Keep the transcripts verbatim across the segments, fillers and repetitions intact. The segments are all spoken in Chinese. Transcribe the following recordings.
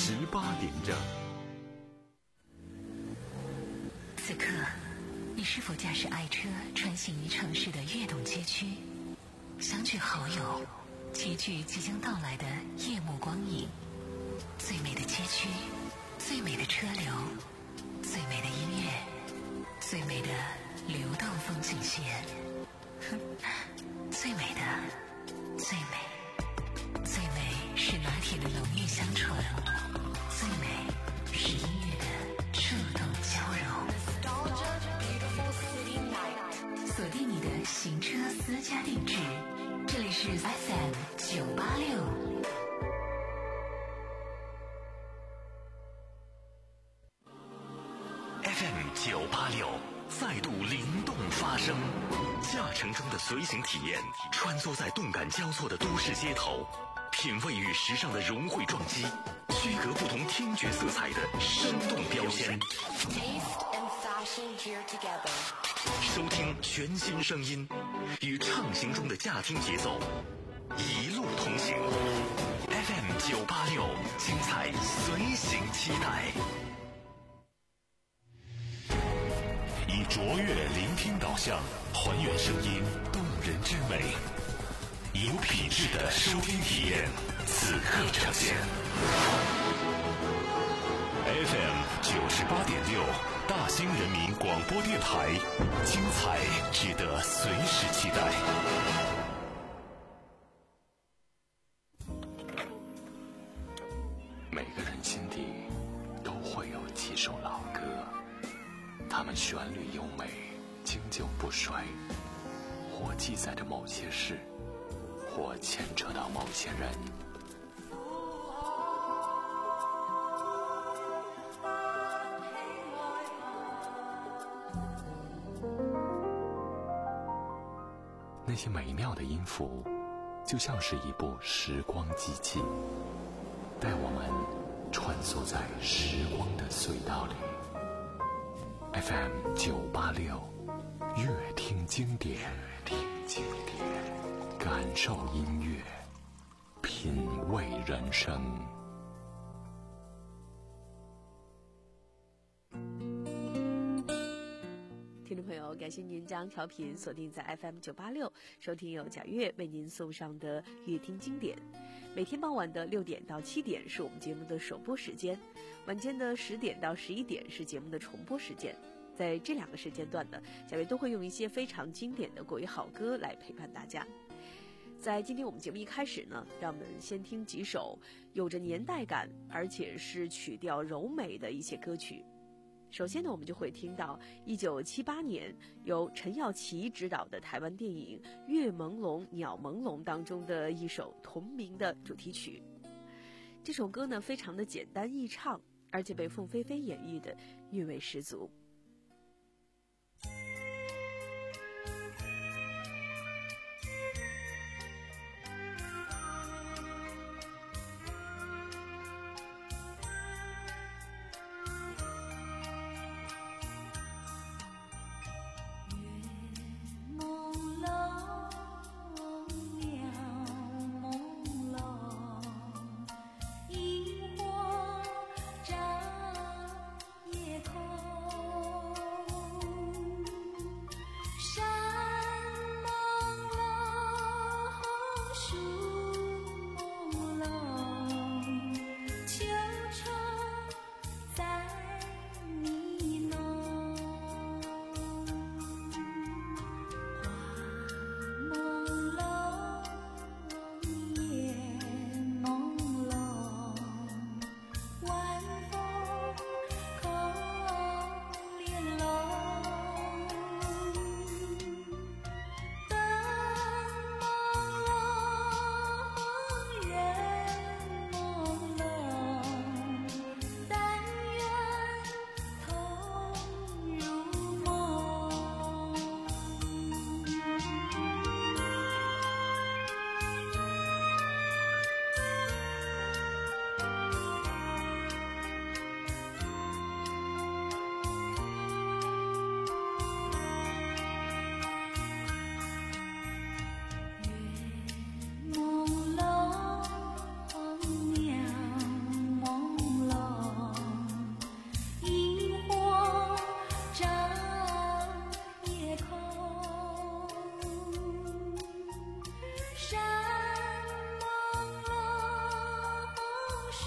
十八点整。 此刻，你是否驾驶爱车穿行于城市的跃动街区，相聚好友，齐聚即将到来的夜幕光影？最美的街区，最美的车流，最美的音乐，最美的流动风景线，最美的，最美，最美是拿铁的浓郁香醇，最美是音乐的触动交融。锁定你的行车私家定制，这里是 F M 九八六。 F M 九八六再度灵动发声，驾乘中的随行体验，穿梭在动感交错的都市街头，品味与时尚的融汇撞击，区隔不同听觉色彩的生动标签。收听全新声音，与畅行中的驾听节奏，一路同行。F M 九八六，精彩随行期待。以卓越聆听导向，还原声音动人之美，有品质的收听体验，此刻呈现。F M 九十八点六，大兴人民广播电台，精彩值得随时期待。每个人心底都会有几首老歌，它们旋律优美，经久不衰，或记载着某些事，或牵扯到某些人。那些美妙的音符，就像是一部时光机器，带我们穿梭在时光的隧道里。F M 九八六，乐听经典，乐听经典，感受音乐，品味人生。 听众朋友，感谢您将调频锁定在 F M 九八六，收听由贾月为您送上的乐听经典。每天傍晚的六点到七点是我们节目的首播时间，晚间的十点到十一点是节目的重播时间。在这两个时间段呢，贾月都会用一些非常经典的国语好歌来陪伴大家。在今天我们节目一开始呢，让我们先听几首有着年代感而且是曲调柔美的一些歌曲。首先呢，我们就会听到一九七八年由陈耀琪执导的台湾电影《月朦胧鸟朦胧》当中的一首同名的主题曲。这首歌呢，非常的简单易唱，而且被凤飞飞演绎的韵味十足。 萤火照夜空。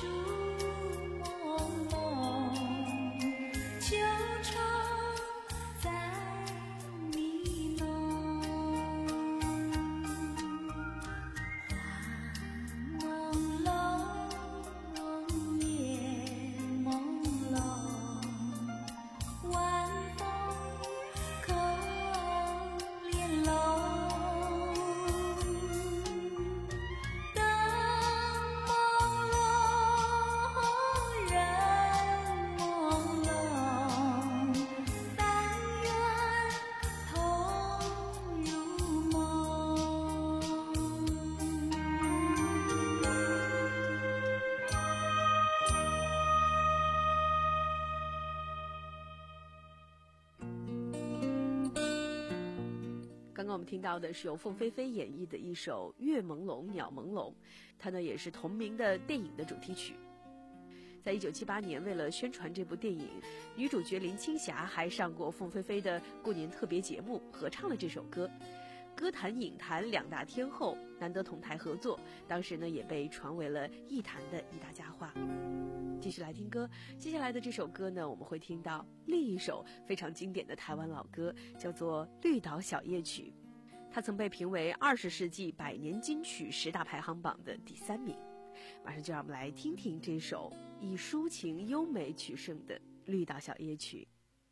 刚刚我们听到的是由凤飞飞演绎的一首《月朦胧鸟朦胧》，它呢也是同名的电影的主题曲。在一九七八年，为了宣传这部电影，女主角林青霞还上过凤飞飞的过年特别节目，合唱了这首歌。歌坛影坛两大天后难得同台合作，当时呢也被传为了艺坛的一大佳话。继续来听歌，接下来的这首歌呢，我们会听到另一首非常经典的台湾老歌，叫做《绿岛小夜曲》，它曾被评为二十世纪百年金曲十大排行榜的第三名。马上就让我们来听听这首以抒情优美取胜的《绿岛小夜曲》。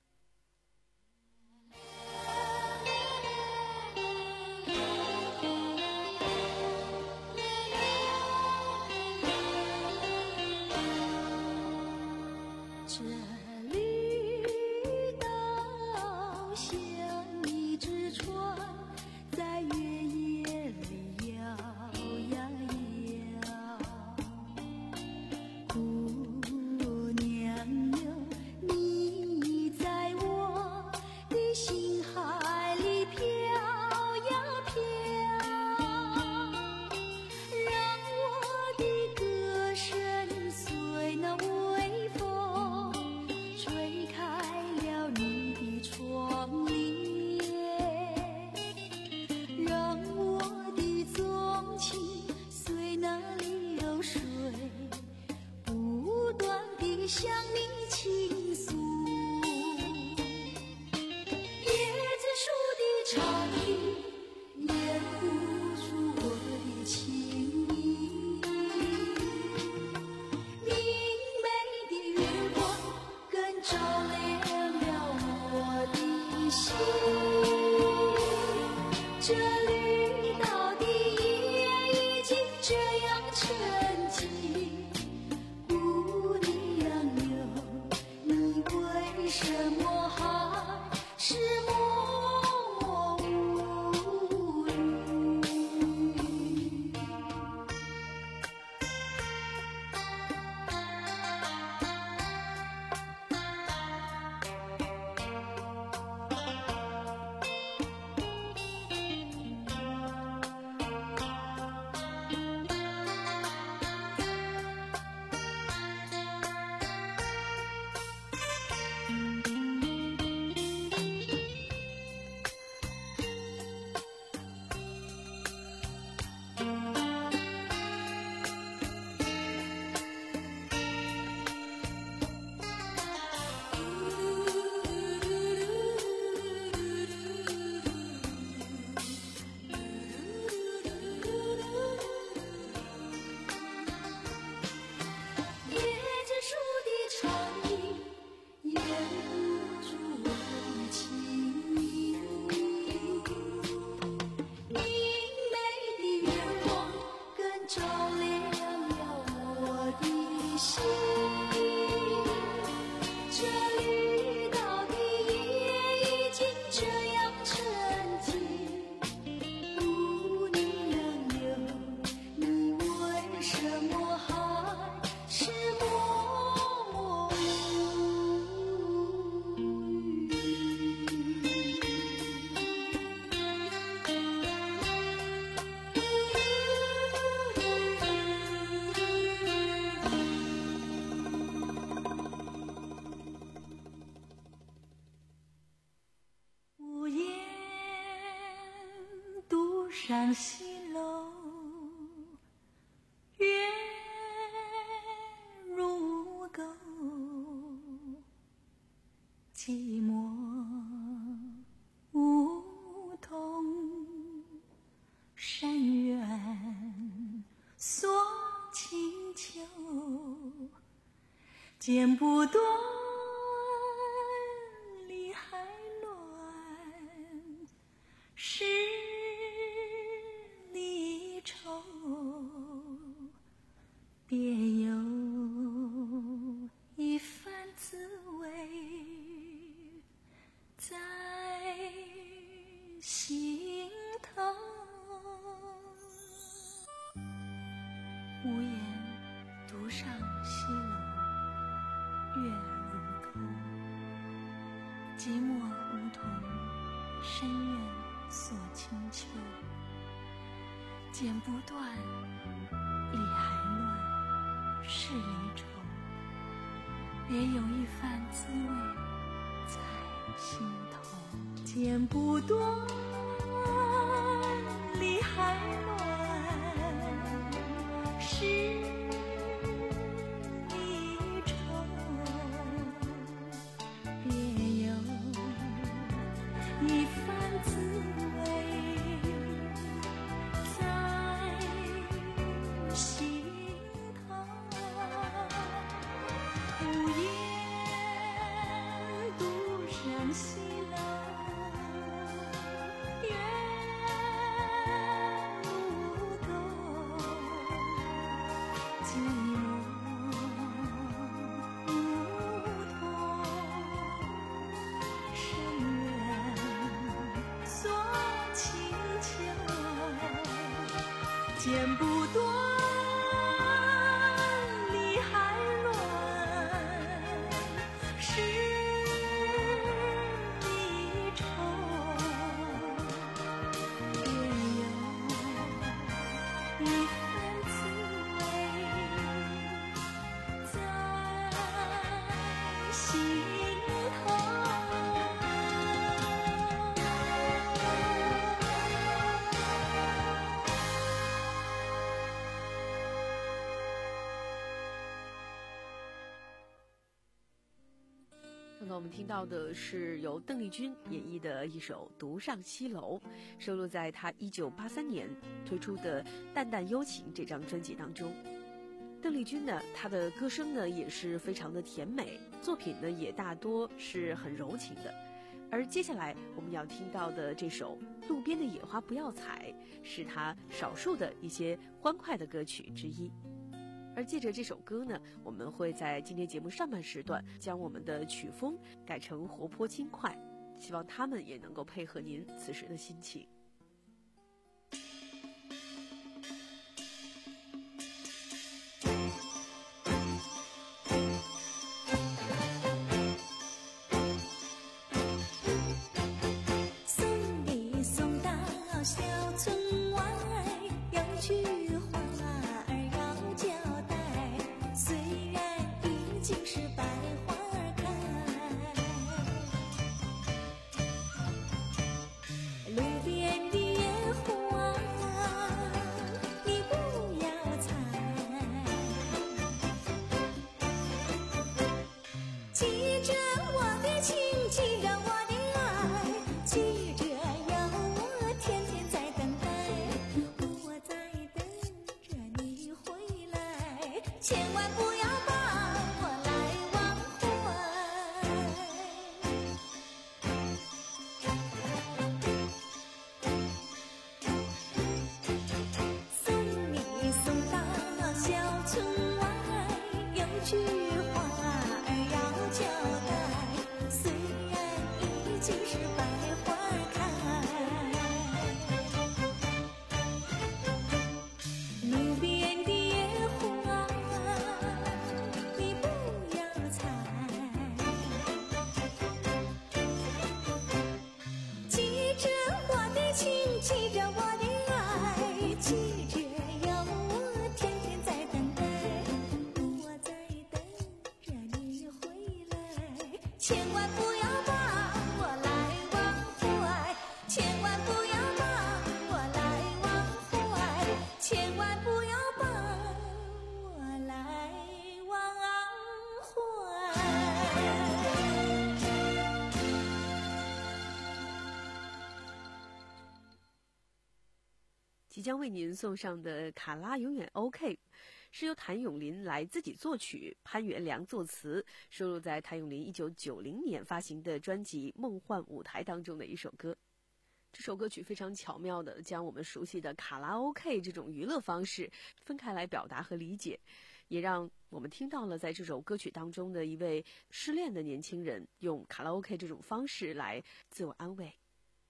上西楼，月寂寞梧桐山远锁清秋，剪不断理还乱，是离愁，别有一番滋味在心头。无言独上西楼，月如钩，寂寞梧桐深院锁清秋，剪不断理还乱，是离愁，别有一番滋味在心头。剪不断理还乱，是离愁，别有一番滋味在心头。无言独上西楼，月如钩，寂寞梧桐深院锁清秋，剪不断理还乱，是离愁，别有一番滋味在心头。 刚刚我们听到的是由邓丽君演绎的一首《独上西楼》，收录在她一九八三年推出的《淡淡幽情》这张专辑当中。邓丽君呢，她的歌声呢也是非常的甜美，作品呢也大多是很柔情的。而接下来我们要听到的这首《路边的野花不要采》，是她少数的一些欢快的歌曲之一。而借着这首歌呢，我们会在今天节目上半时段将我们的曲风改成活泼轻快，希望他们也能够配合您此时的心情。 送你送到小村外，有句话儿要交代，虽然已经是百花开，路边的野花你不要采，记着我的情，记着我的爱，记着要我天天在等待，我在等着你回来，千万不要把我来忘怀。送你送到小村外，有句话儿要交代，虽然已经是百花开，路边的野花你不要采，记着我的情，记着我的爱，记着要我天天在等待，我在等着你回来，千万不要把我来忘怀，千万不要把我来忘怀，千万不要把我来忘怀。 将为您送上的《卡拉永远 OK》，是由谭咏麟来自己作曲，潘元良作词，收录在谭咏麟一九九零年发行的专辑《梦幻舞台》当中的一首歌。这首歌曲非常巧妙地将我们熟悉的卡拉 OK 这种娱乐方式分开来表达和理解，也让我们听到了在这首歌曲当中的一位失恋的年轻人用卡拉 OK 这种方式来自我安慰。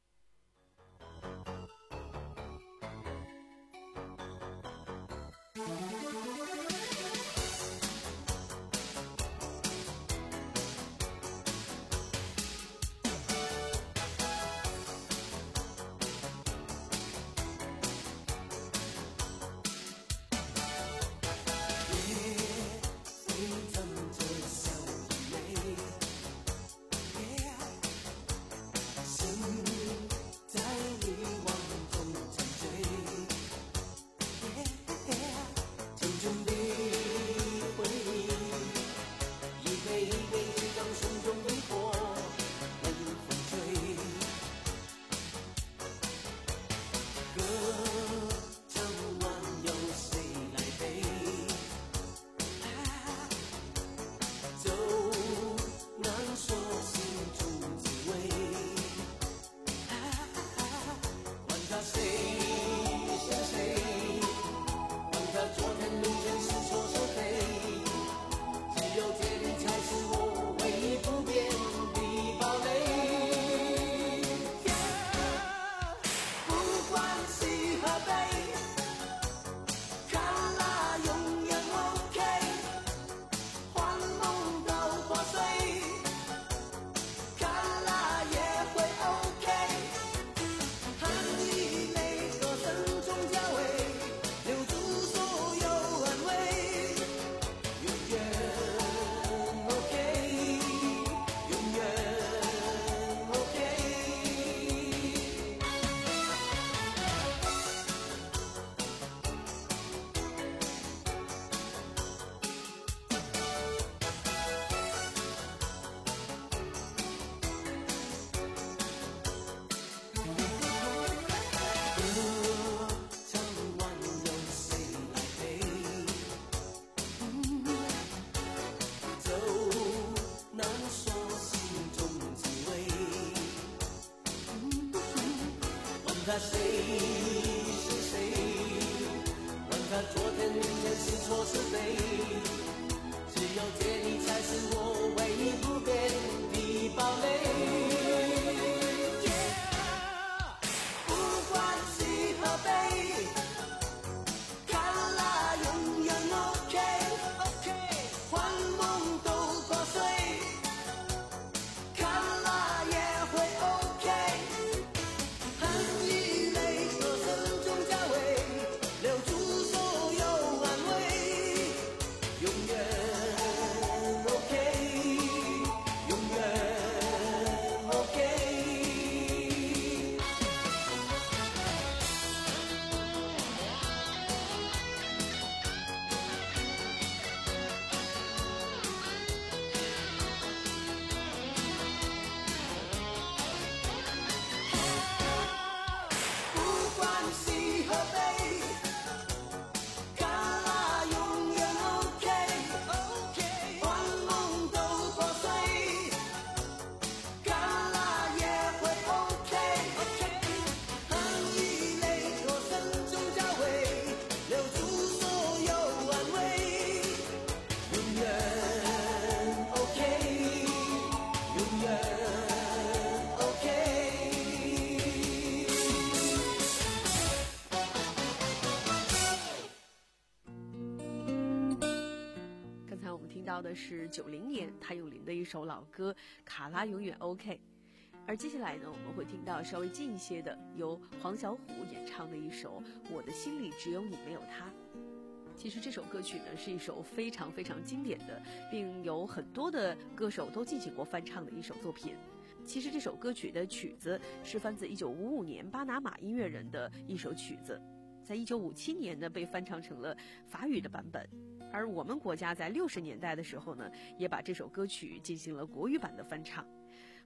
他谁是谁？问他昨天明天是错是非？只有借你才是我唯一不变的堡垒。Yeah, 不管喜和悲，看啦永远 OK OK， 幻梦都破碎，看啦也会 OK。 到的是九零年谭咏麟的一首老歌《卡拉永远 OK》，而接下来呢，我们会听到稍微近一些的，由黄小琥演唱的一首《我的心里只有你没有他》。其实这首歌曲呢是一首非常非常经典的，并有很多的歌手都进行过翻唱的一首作品。其实这首歌曲的曲子是翻自一九五五年巴拿马音乐人的一首曲子，在一九五七年呢被翻唱成了法语的版本。而我们国家在六十年代的时候呢，也把这首歌曲进行了国语版的翻唱。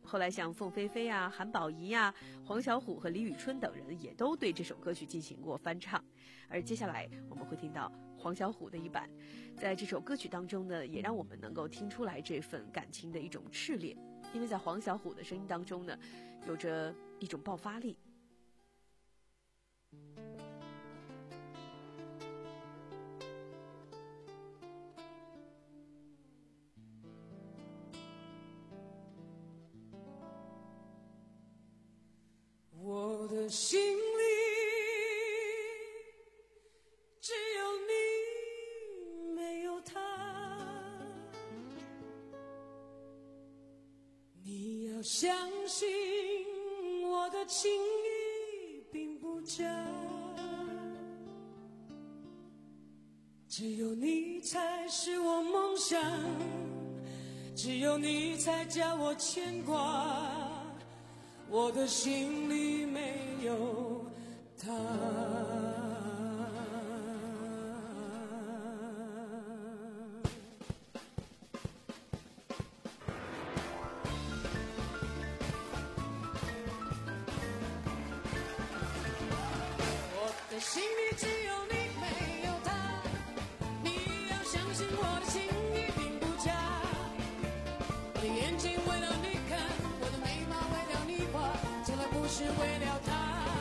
后来像凤飞飞啊、韩宝仪啊、黄小琥和李宇春等人也都对这首歌曲进行过翻唱。而接下来我们会听到黄小琥的一版，在这首歌曲当中呢，也让我们能够听出来这份感情的一种炽烈，因为在黄小琥的声音当中呢，有着一种爆发力。 我的心里只有你，没有他。你要相信我的情意并不假，只有你才是我梦想，只有你才叫我牵挂。我的心里没有他。我的心里只有你，没有他。你要相信我的情意并不假。我的眼睛为了你看，我的眉毛为了你画，从来不是为了他。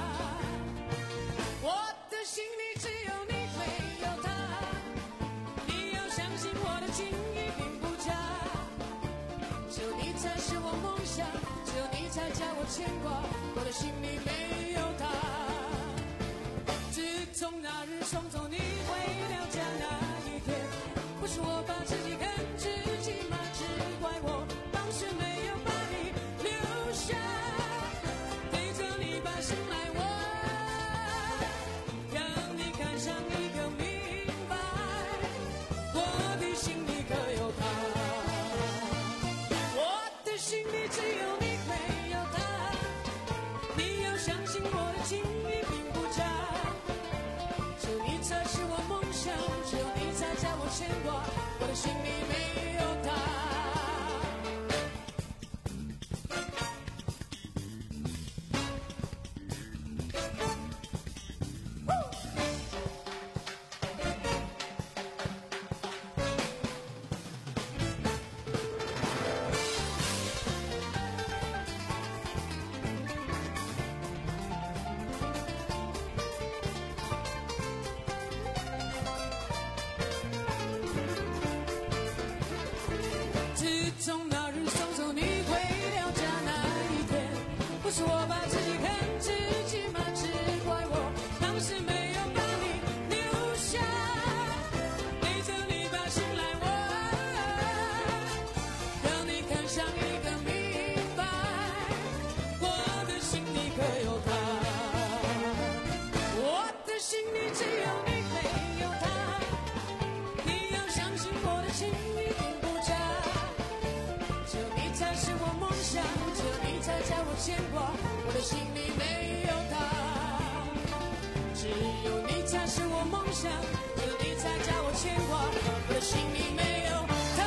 我的心里只有你，没有他。你要相信我的情意并不假。只有你才是我梦想，只有你才叫我牵挂。我的心里没有他。自从那日送走你回了家那一天，不是我把自己看自己吗？只怪我当时没有把你留下，陪着你把心来问，让你看上一个明白，我的心里可有他。我的心里只有你，没有他。你要相信我的情意并不假，只有你才是我梦想，只有你才叫我牵挂。我的心里没有他。自从那日送走你回了家那一天，不是我把自己看自己吗？只怪我当时没有把你留下，陪着你把心来问，让你看上一个明白，我的心里可有他。我的心里只有你，没有他。你要相信我的情意并不假，只有你才是我梦想，只有你才叫我牵挂。我的心里没有他。只有你才是我梦想，只有你才叫我牵挂。我的心里没有他。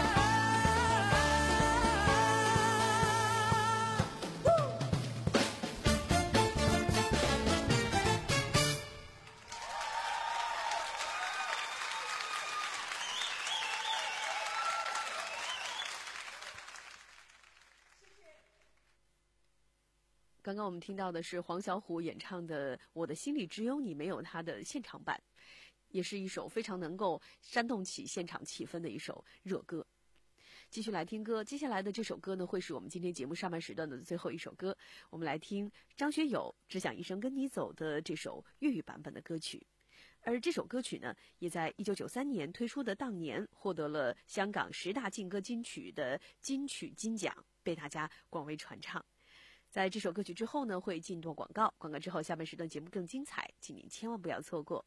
刚刚我们听到的是黄小琥演唱的《我的心里只有你没有他》的现场版，也是一首非常能够煽动起现场气氛的一首热歌。继续来听歌，接下来的这首歌呢，会是我们今天节目上半时段的最后一首歌。我们来听张学友《只想一生跟你走》的这首粤语版本的歌曲。而这首歌曲呢，也在一九九三年推出的当年获得了香港十大劲歌金曲的金曲金奖，被大家广为传唱。在这首歌曲之后呢，会进段广告，广告之后下半时段节目更精彩，请您千万不要错过。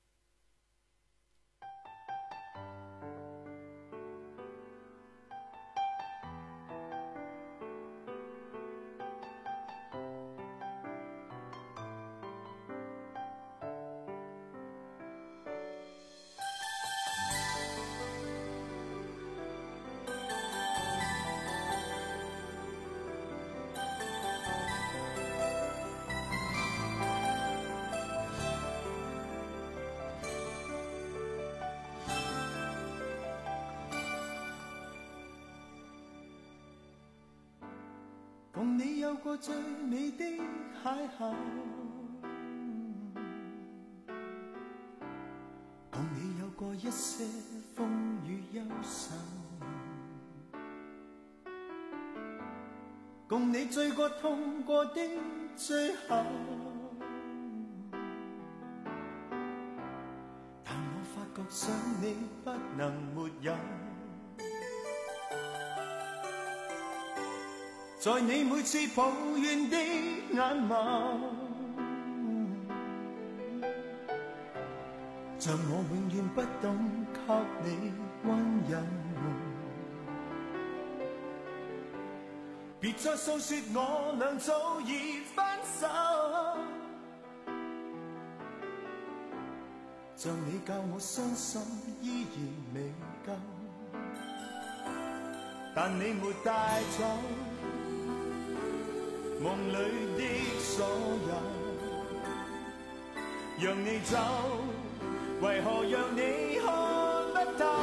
共你有過最美的邂逅，共你有過一些風雨憂愁，共你醉過痛過的最後，但我發覺想你不能沒有，在你每次抱怨的眼眸，像我永遠不懂給你溫柔，別再訴說我倆早已分手，像你教我傷心依然未夠，但你沒帶走夢裏的所有，讓你走，為何讓你看不透？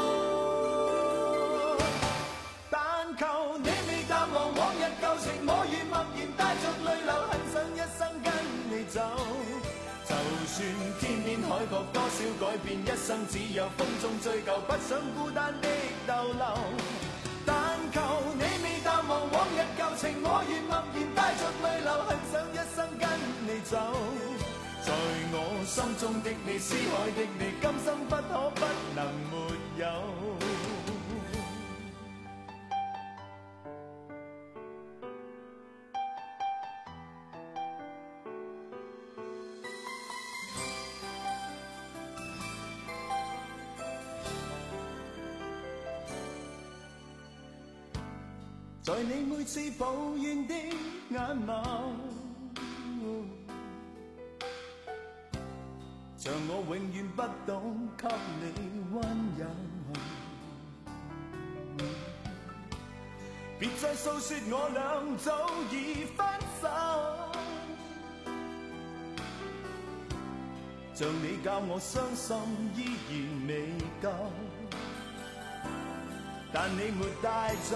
但求你未淡忘往日舊情，我願默然帶着淚流，很想一生跟你走。就算天邊海角多少改變，一生只有風中追究，不想孤單的逗留。但求你未淡忘往日舊情，我願默然帶着淚流，很想一生跟你走。在我心中的你，思海的你，今生不可不能沒有。在你每次抱怨的眼眸，像我永遠不懂給你溫柔，別再訴說我倆早已分手，像你教我傷心依然未夠，但你沒帶走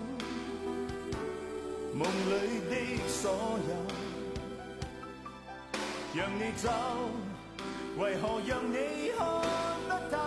夢裏的所有，讓你走，為何讓你看不透？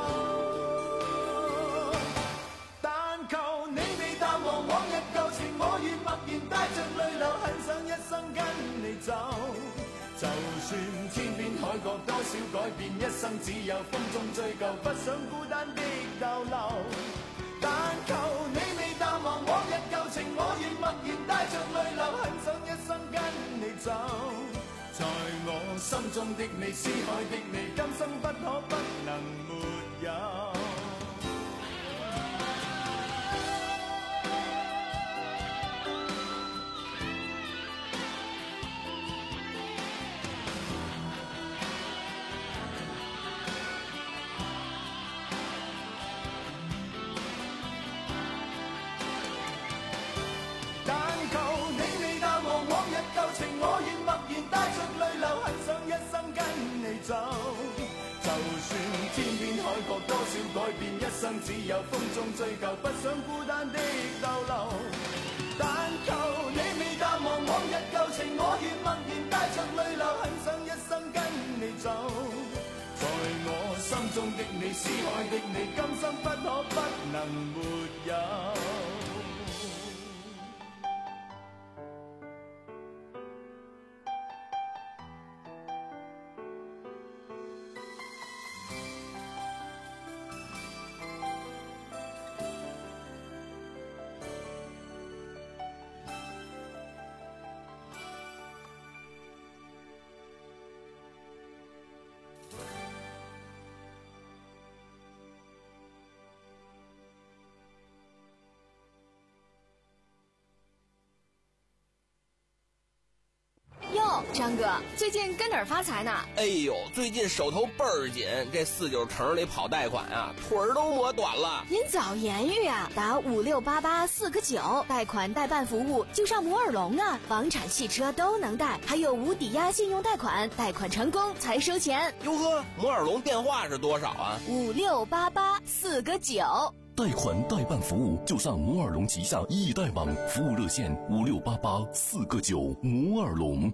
但求你未淡忘往日舊情，我願默然帶着淚流，很想一生跟你走。就算天邊海角多少改變，一生只有風中追究，不想孤單的逗留。但求你未淡忘往日舊情，我願默然帶着淚流，很想一生跟你走。在我心中的你，思海的你，今生不可不能沒有。我願默然帶着淚流，很想一生跟你走。就算天邊海角多少改變，一生只有風中追究，不想孤單的逗留。但求你未淡忘往日舊情，我願默然帶着淚流，很想一生跟你走。在我心中的你，思海的你，今生不可不能沒有。 张哥，最近跟哪儿发财呢？ 哎呦，最近手头倍儿紧，这四九城里跑贷款啊，腿儿都磨短了。 您早言语啊，打五六八八四个九，贷款代办服务就上摩尔龙啊，房产、汽车都能贷，还有无抵押信用贷款，贷款成功才收钱。 哟呵，摩尔龙电话是多少啊？ 五六八八四个九。 贷款代办服务就上摩尔龙旗下易贷网，服务热线五六八八四个九。摩尔龙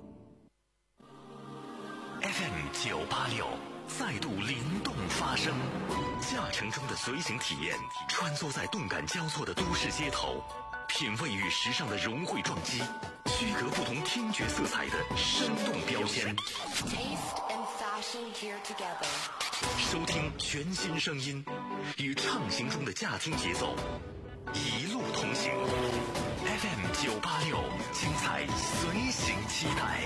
F M 九八六再度灵动发声，驾乘中的随行体验，穿梭在动感交错的都市街头，品味与时尚的融汇撞击，区隔不同听觉色彩的生动标签。收听全新声音，与畅行中的驾听节奏，一路同行。F M 九八六，精彩随行期待。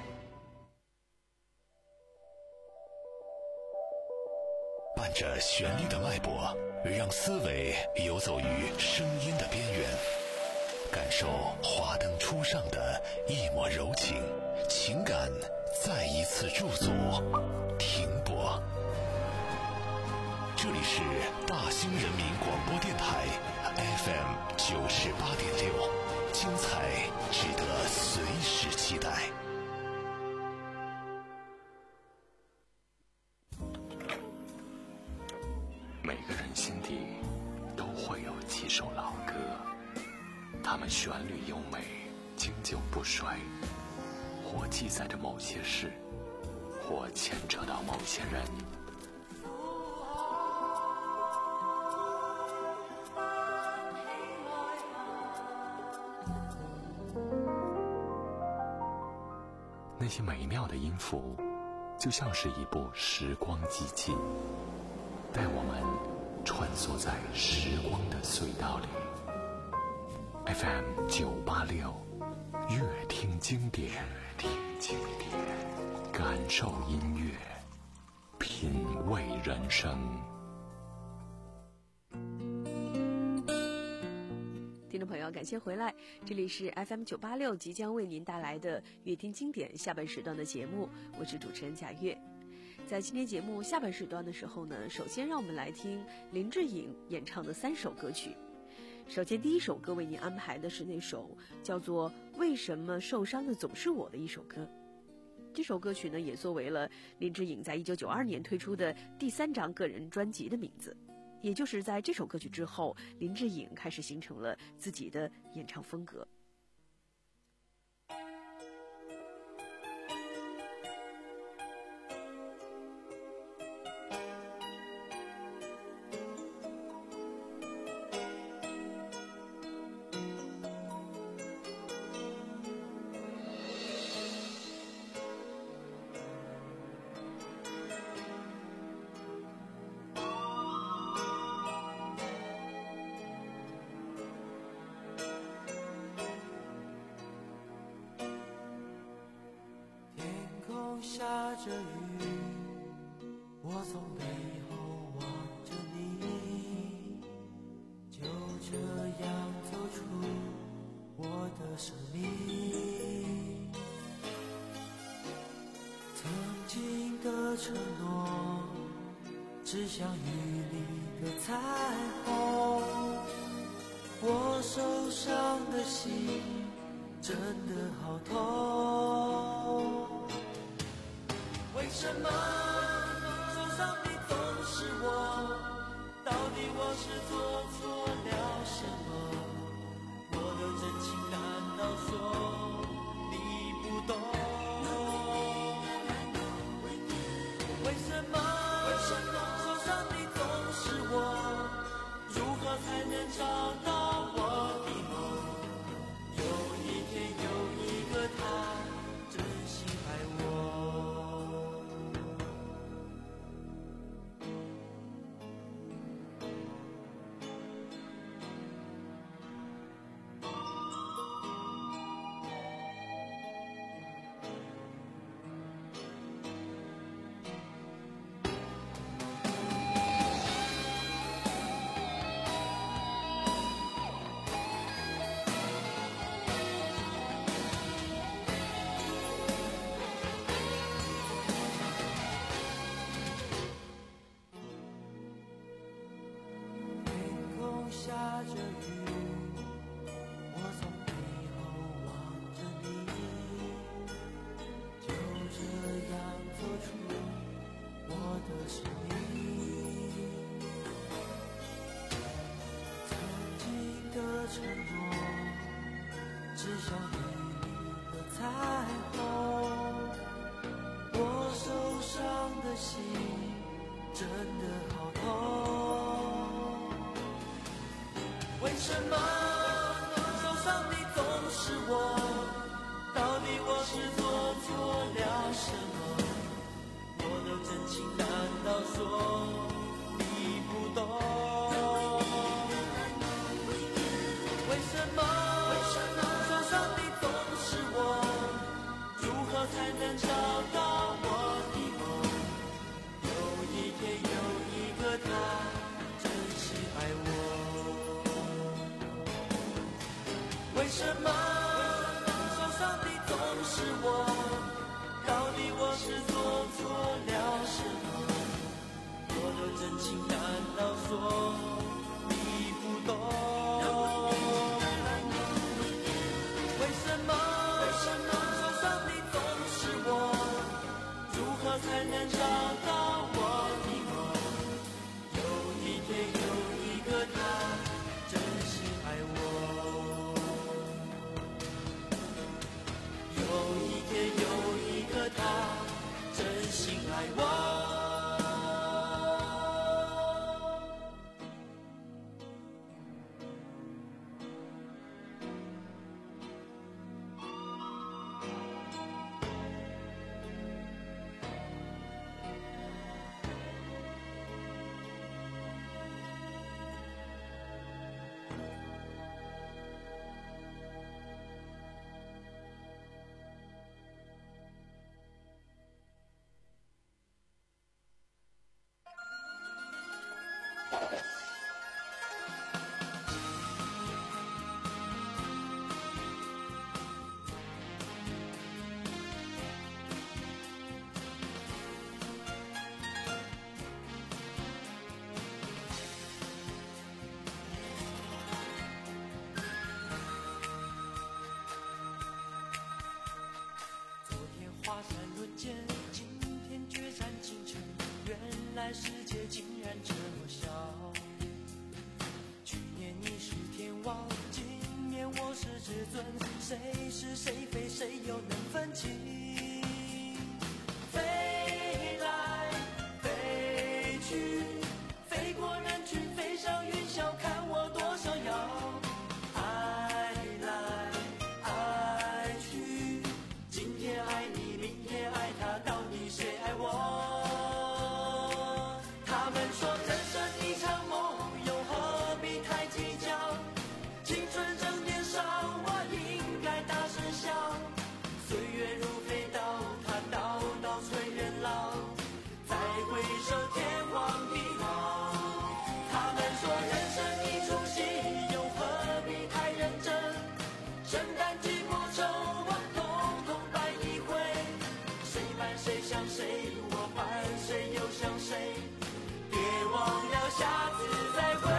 伴着旋律的脉搏，让思维游走于声音的边缘，感受华灯初上的一抹柔情，情感再一次驻足停泊。这里是大兴人民广播电台 F M 九十八点六，精彩值得随时期待。 每个人心底都会有几首老歌，它们旋律优美，经久不衰，或记载着某些事，或牵扯到某些人。那些美妙的音符，就像是一部时光机器，带我们穿梭在时光的隧道里。F M 九八六，乐听经典，乐听经典，感受音乐，品味人生。 听众朋友，感谢回来，这里是 F M 九八六即将为您带来的乐听经典下半时段的节目，我是主持人贾月。在今天节目下半时段的时候呢，首先让我们来听林志颖演唱的三首歌曲。首先第一首歌为您安排的是那首叫做《为什么受伤的总是我》的一首歌。这首歌曲呢，也作为了林志颖在一九九二年推出的第三张个人专辑的名字。也就是在这首歌曲之后，林志颖开始形成了自己的演唱风格。 下着雨，我从背后望着你，就这样走出我的生命。曾经的承诺，只像雨里的彩虹，我受伤的心真的好痛。为什么受伤的总是我？到底我是做错了什么？我的真情难道说你不懂？为什么受伤的总是我？如何才能找到我的梦？有一天有一个他真心爱我。 承诺，只想一个彩虹。我受伤的心真的好痛，为什么受伤的总是我？到底我是做错了什么？我的真情难道说你不懂？为什么受伤的总是我？如何才能找到我的梦？有一天有一个他真心爱我。为什么受伤的总是我？到底我是做错了什么？我的真情难道说你不懂？为什么受伤的总是我？如何才能找到我的梦？有一天有一个他真心爱我，有一天有一个他真心爱我。华山论剑，今天决战京城，原来世界竟然这么小。去年你是天王，今年我是至尊，谁是谁非，谁又能分清？飞来飞去，飞过人群，飞上云霄，看我多逍遥。爱来爱去，今天爱你，明天爱他，到底谁爱我？他们说人生一场梦，又何必太计较？青春正年少，我应该大声笑。岁月如飞刀，它刀刀催人老。再回首天荒地老。他们说人生一出戏，又何必太认真？承担寂寞愁，我统统摆一回。谁伴谁想谁，我伴谁又想谁？别忘了下次再会。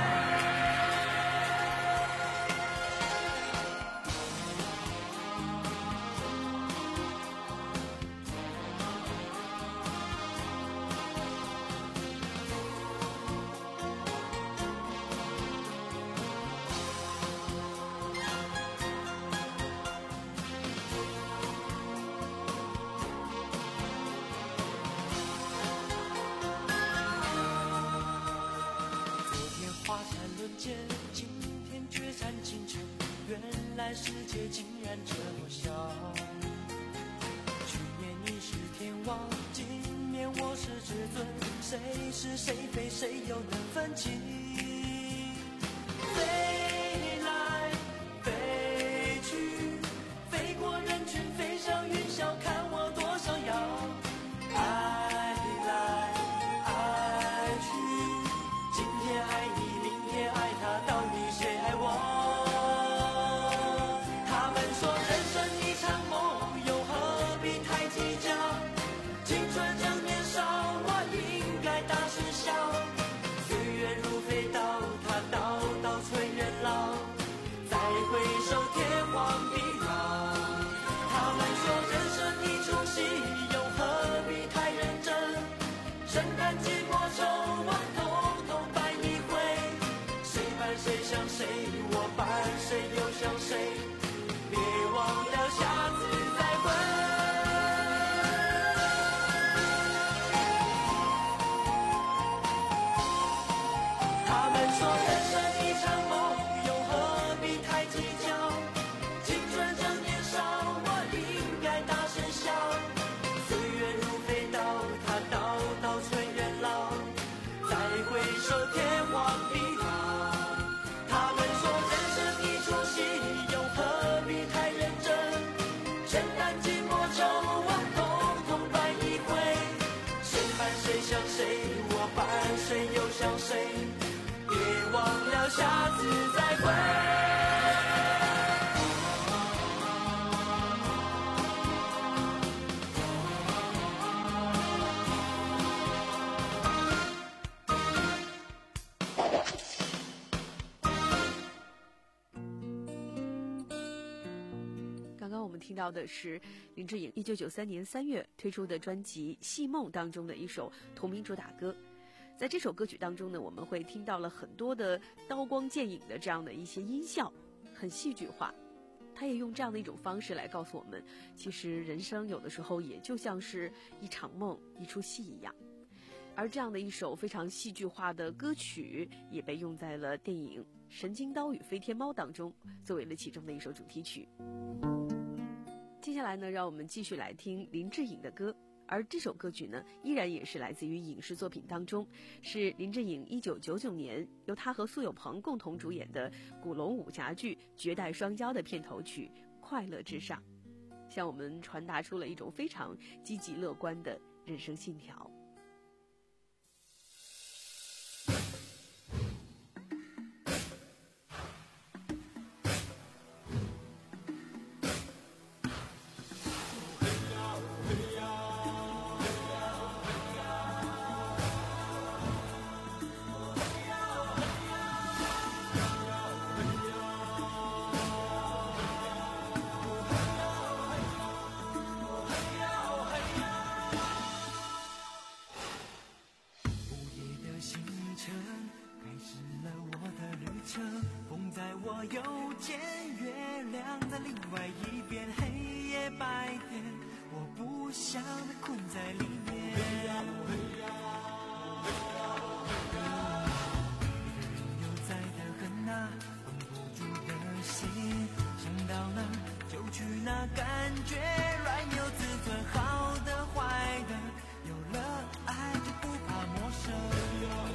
华山论剑，今天决战京城，原来世界竟然这么小。去年你是天王，今年我是至尊，谁是谁非，谁又能分清？飞来飞去，飞过人群，飞上云霄，看我多逍遥。爱来爱去，今天爱你，爱他，到底谁爱我？他们说人生一场梦，又何必太计较？青春正年少，我应该大声笑。岁月如飞下次再会。 刚刚我们听到的是林志颖一九九三年三月推出的专辑《戏梦》当中的一首同名主打歌。在这首歌曲当中呢，我们会听到了很多的刀光剑影的这样的一些音效，很戏剧化。他也用这样的一种方式来告诉我们，其实人生有的时候也就像是一场梦，一出戏一样。而这样的一首非常戏剧化的歌曲也被用在了电影《神经刀与飞天猫》当中，作为了其中的一首主题曲。接下来呢，让我们继续来听林志颖的歌，而这首歌曲呢，依然也是来自于影视作品当中，是林志颖一九九九年由他和苏有朋共同主演的古龙武侠剧《绝代双骄》的片头曲《快乐至上》，向我们传达出了一种非常积极乐观的人生信条。 风在我右肩，月亮在另外一边，黑夜白天，我不想被困在里面。一个人又在的很啊，绷不住的心，想到哪就去哪，感觉软有自尊，好的坏的，有了爱就不怕陌生。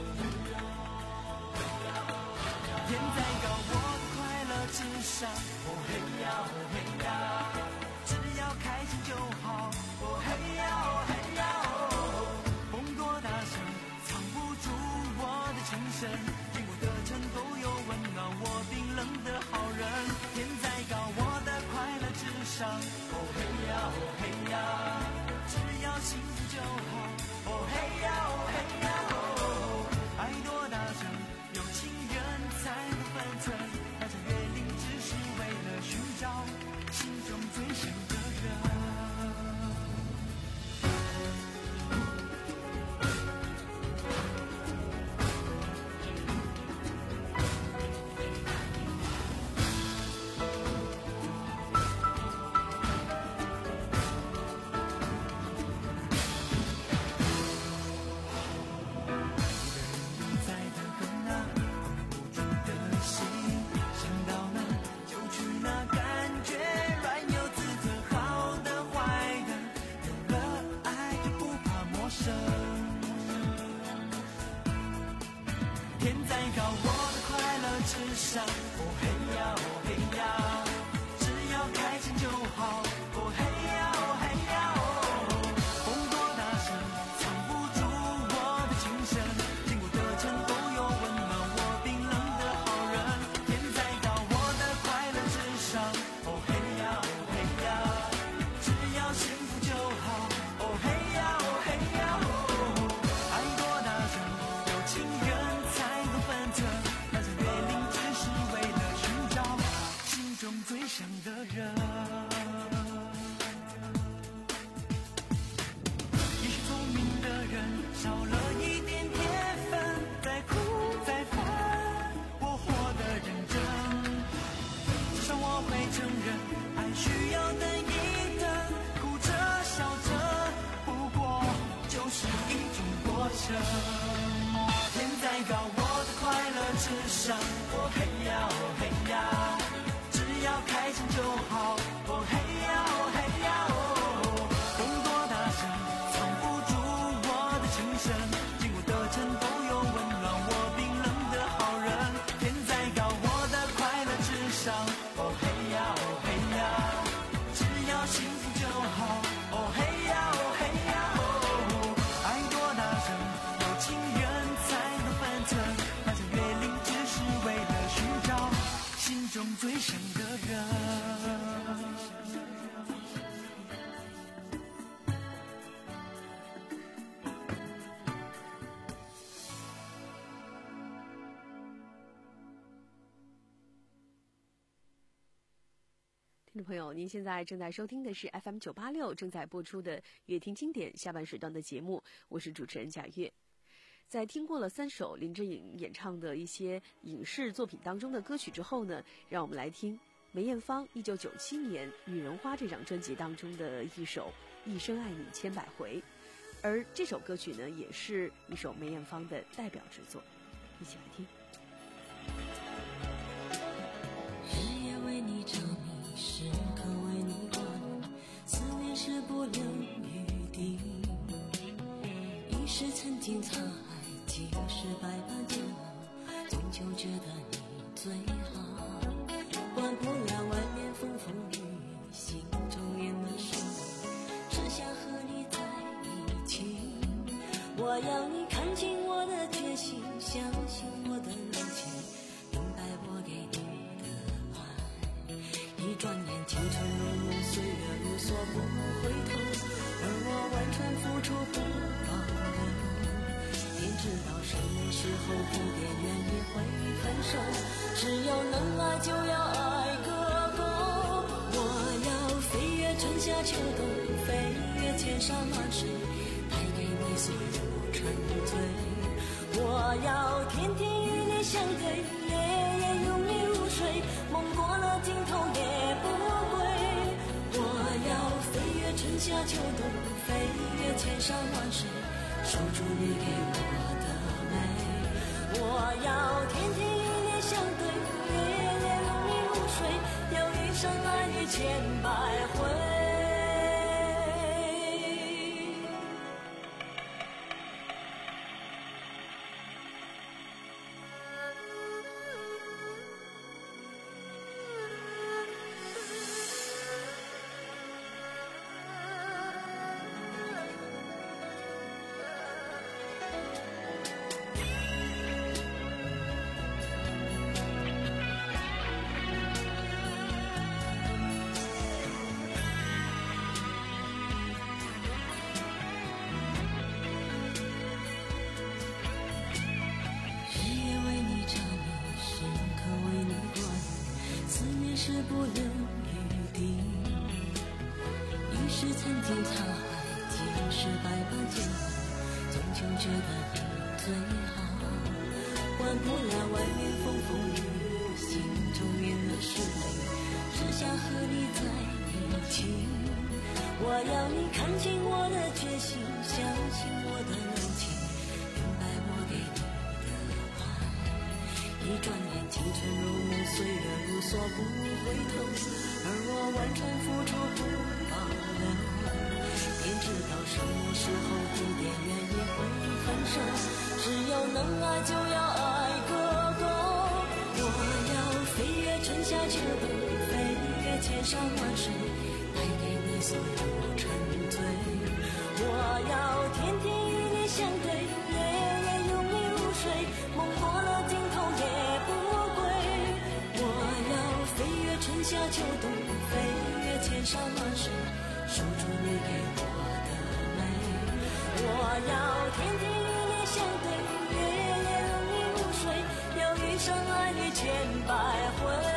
天再高，我的快乐至上。哦嘿呀，哦嘿呀，只要开心就好。哦嘿呀，哦嘿呀，哦，风多大声，藏不住我的情深。经过的城都有温暖我冰冷的好人。天再高，我的快乐至上。哦嘿呀，哦嘿呀，只要幸福就好。哦嘿呀，哦嘿呀，哦，爱多大声，有情人才能分寸，那场约定只是为了寻找心中最想的人。天再高，我的快乐至上。哦嘿呀，哦嘿呀，只要开心就好。哦嘿呀，哦嘿呀，哦，风多大声，藏不住我的情深。经过的城都有温暖我冰冷的好人。天再高，我的快乐至上。哦嘿呀，哦嘿呀，只要幸福就好。哦嘿呀，哦嘿呀，哦，爱多大声，有情人才懂分寸，那场约定只是为了寻找心中最想的人。也许聪明的人少了一点天分，再苦再烦，我活得认真，至少我会承认，爱需要等一等，哭着笑着，不过就是一种过程。天再高，我的快乐至上。哦嘿呀，哦嘿呀，只要开心就好。哦嘿呀，哦嘿呀，哦，风多大声，藏不住我的情深。经过的城都有温暖我冰冷的好人。天再高，我的快乐至上。哦嘿呀，哦嘿呀，只要幸福就好。哦嘿呀，哦嘿呀，哦，爱多大声，有情人才能分寸，那场约定只是为了最深的人。 听众朋友，您现在正在收听的是 F M 九八六正在播出的《乐听经典》下半时段的节目，我是主持人贾月。在听过了三首林志颖演唱的一些影视作品当中的歌曲之后呢，让我们来听梅艳芳一九九七年《女人花》这张专辑当中的一首《一生爱你千百回》，而这首歌曲呢，也是一首梅艳芳的代表之作，一起来听。 日夜为你着迷，时刻为你挂念，思念是不留余地。一时曾经沧海，几世百般煎熬，终究觉得你最好。管不了外面风风雨雨，心中念的是你，只想和你在一起。我要你看清我的决心，相信我的柔情，明白我给你的爱。一转眼青春如梦，岁月如梭不回头，而我完全付出不保留。天知道什么时候不变愿意会分手，只要能爱就要爱个够。我要飞越春夏秋冬，飞越千山万水，带给你所有沉醉。我要天天与你相对，夜夜拥你入睡，梦过了尽头也不归。我要飞越春夏秋冬，飞越千山万水，守住你给我的美。我要天天与你相对，夜夜拥你入睡，要一生爱你千百回。是不留余地，一时曾经沧海，几世百般煎熬，终究觉得你最好。管不了外面风风雨雨，心中念的是你，只想和你在一起。我要你看清我的决心，相信我的柔情，明白我给你的爱。一转眼青春如梦，岁月如梭不回头，而我完全付出不保留。天知道什么时候不变愿意会分手，只要能爱就要爱个够。我要飞越春夏秋冬，飞越千山万水，带给你所有沉醉。我要天天与你相对，夜夜拥你入睡，梦过了尽头也不归。我要飞越春夏秋冬，飞越千山万水，守住你给我的美。我要天天与你相对，夜夜拥你入睡，要一生爱你千百回。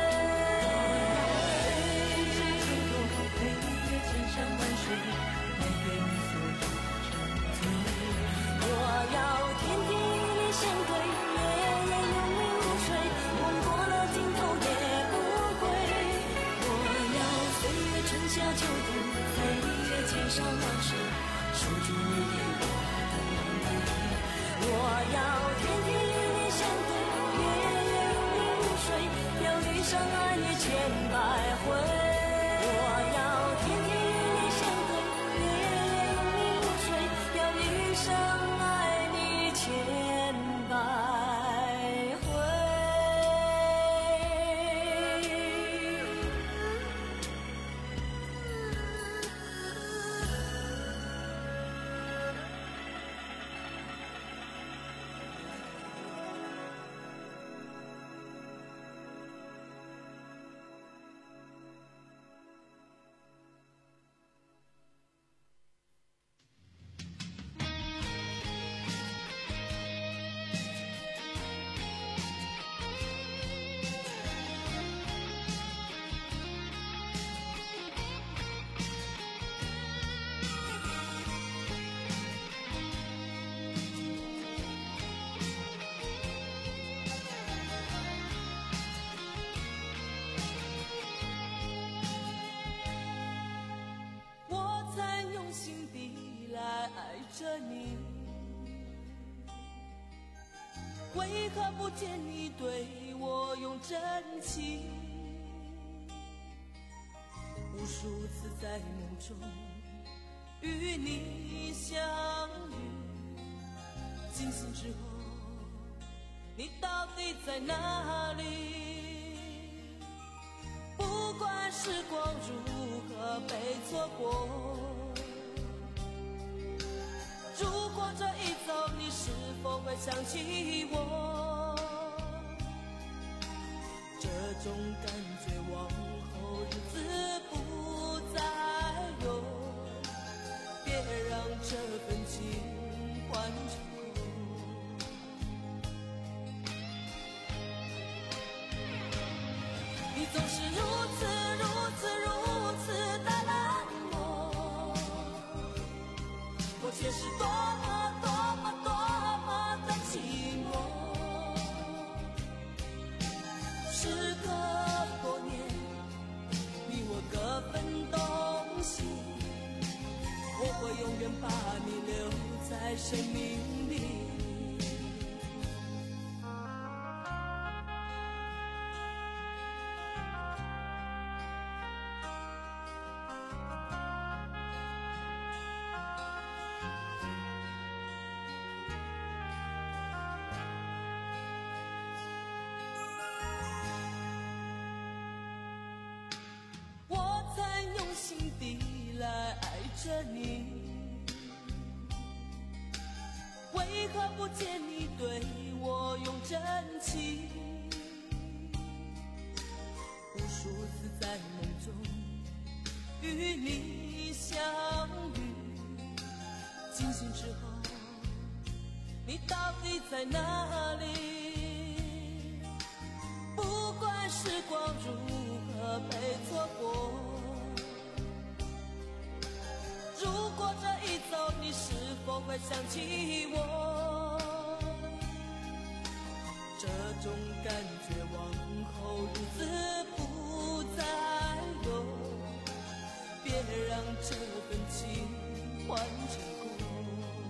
飞越千山万水，带给你所有沉醉。我要天天与你相对，夜夜拥你入睡，梦过了尽头也不归。我要飞越春夏秋冬，飞越千山万水，守住你给我的美。我要天天与你相对，夜夜拥你入睡，要一生爱你千百回。我要天天与你相对，夜夜拥你入睡，要一生爱你千百回。 着你，为何不见你对我用真情？无数次在梦中与你相遇，惊醒之后你到底在哪里？不管时光如何被错过，如果这一走你是否会想起我？这种感觉往后日子不再有，别让这份情换成你总是如此如此如此的冷漠，我却是多么多么多么的寂寞。时隔多年，你我各分东西，我会永远把你留在生命里。心底来爱着你，为何不见你对我用真情？无数次在梦中与你相遇，惊醒之后你到底在哪里？不管时光如何被错过，如果这一走你是否会想起我？这种感觉往后日子不再有，别让这份情换成空。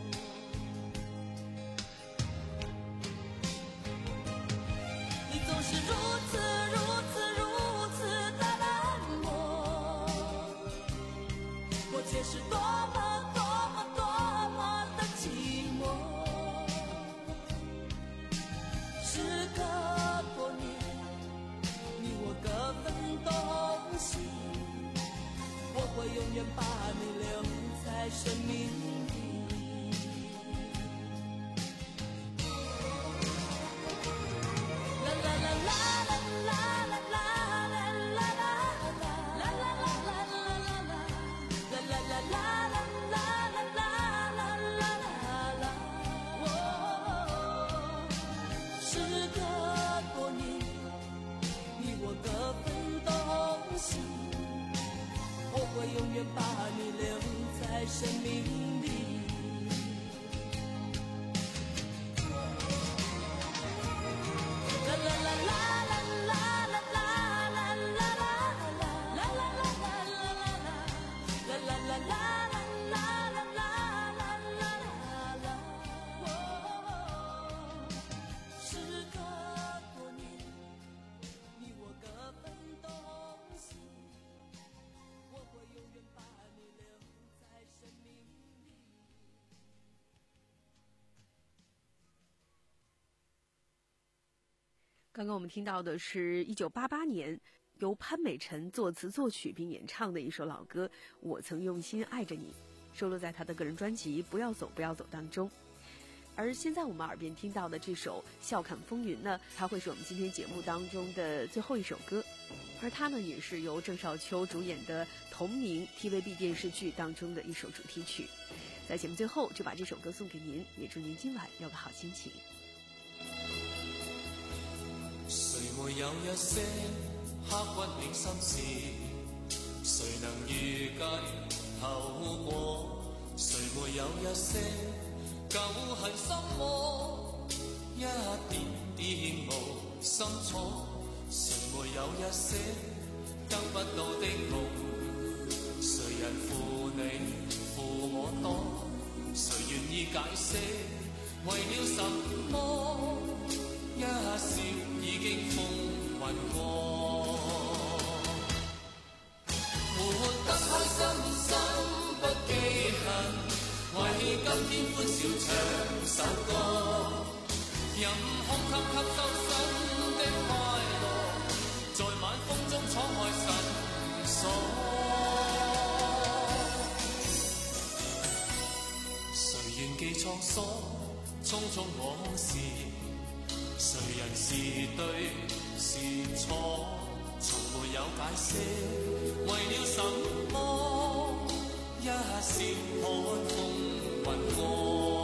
你总是如此如此如此的冷漠，我却是多么多么多么的寂寞。时隔多年，你我各分东西，我会永远把你留在生命里。啦啦啦啦啦啦啦啦啦啦啦啦啦啦啦啦啦啦啦。我会永远把你留在生命里。啦啦啦啦啦啦啦啦啦啦啦啦啦啦啦啦啦啦啦刚刚我们听到的是一九八八年由潘美辰作词作曲并演唱的一首老歌《我曾用心爱着你》，收录在他的个人专辑《不要走不要走》当中。而现在我们耳边听到的这首《笑看风云》呢，它会是我们今天节目当中的最后一首歌，而它呢也是由郑少秋主演的同名 T V B 电视剧当中的一首主题曲。在节目最后就把这首歌送给您，也祝您今晚有个好心情。 谁没有一些刻骨铭心事？谁能预计透过？谁没有一些旧恨心魔？一点点无心错。谁没有一些得不到的梦？谁人负你负我多？谁愿意解釋，為了什麼？一笑已經風雲過，活得開心心不記恨，為今天歡笑唱首歌，任空吸吸收新的快樂，在晚風中敞開心鎖。誰願記創所，匆匆往事，誰人是對是錯，從沒有解釋，為了什麼？一笑看風雲過。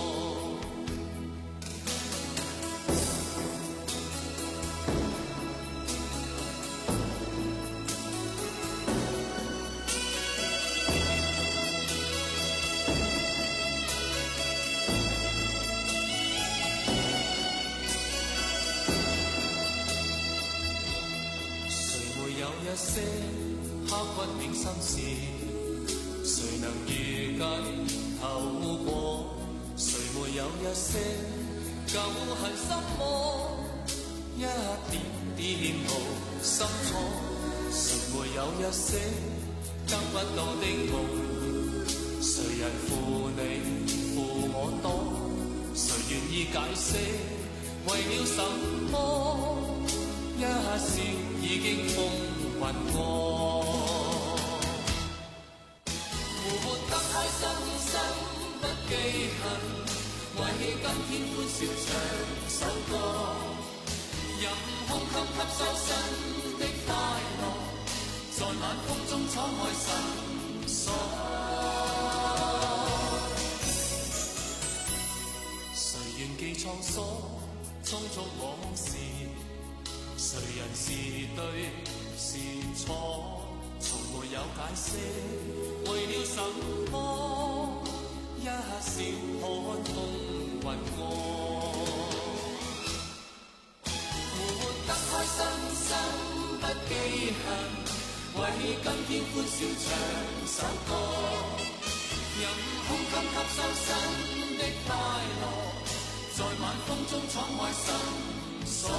一些刻骨銘心事，誰能預計透過？誰沒有一些舊恨心魔，一點點無心錯？誰沒有一些得不到的夢？誰人負你負我多？誰願意解釋？為了什麼？一笑已經風雲過，活得開心心不記恨，為今天歡笑唱首歌，任空襟吸收新的快樂，在晚風中敞開心鎖。誰願記創所，匆匆往事，誰人是對是錯，從沒有解釋，為了什麼？一笑看風雲過，活得開心心不記恨，為今天歡笑唱首歌，任空襟吸收新的快樂，在晚風中敞開心鎖。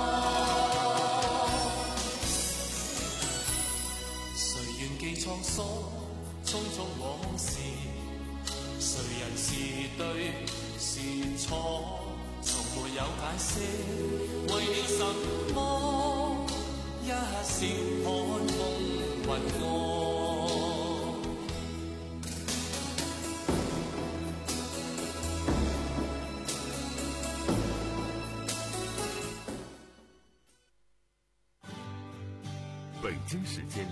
記創所，匆匆往事，誰人是對是錯，從沒有解釋，為了什麼？一笑看風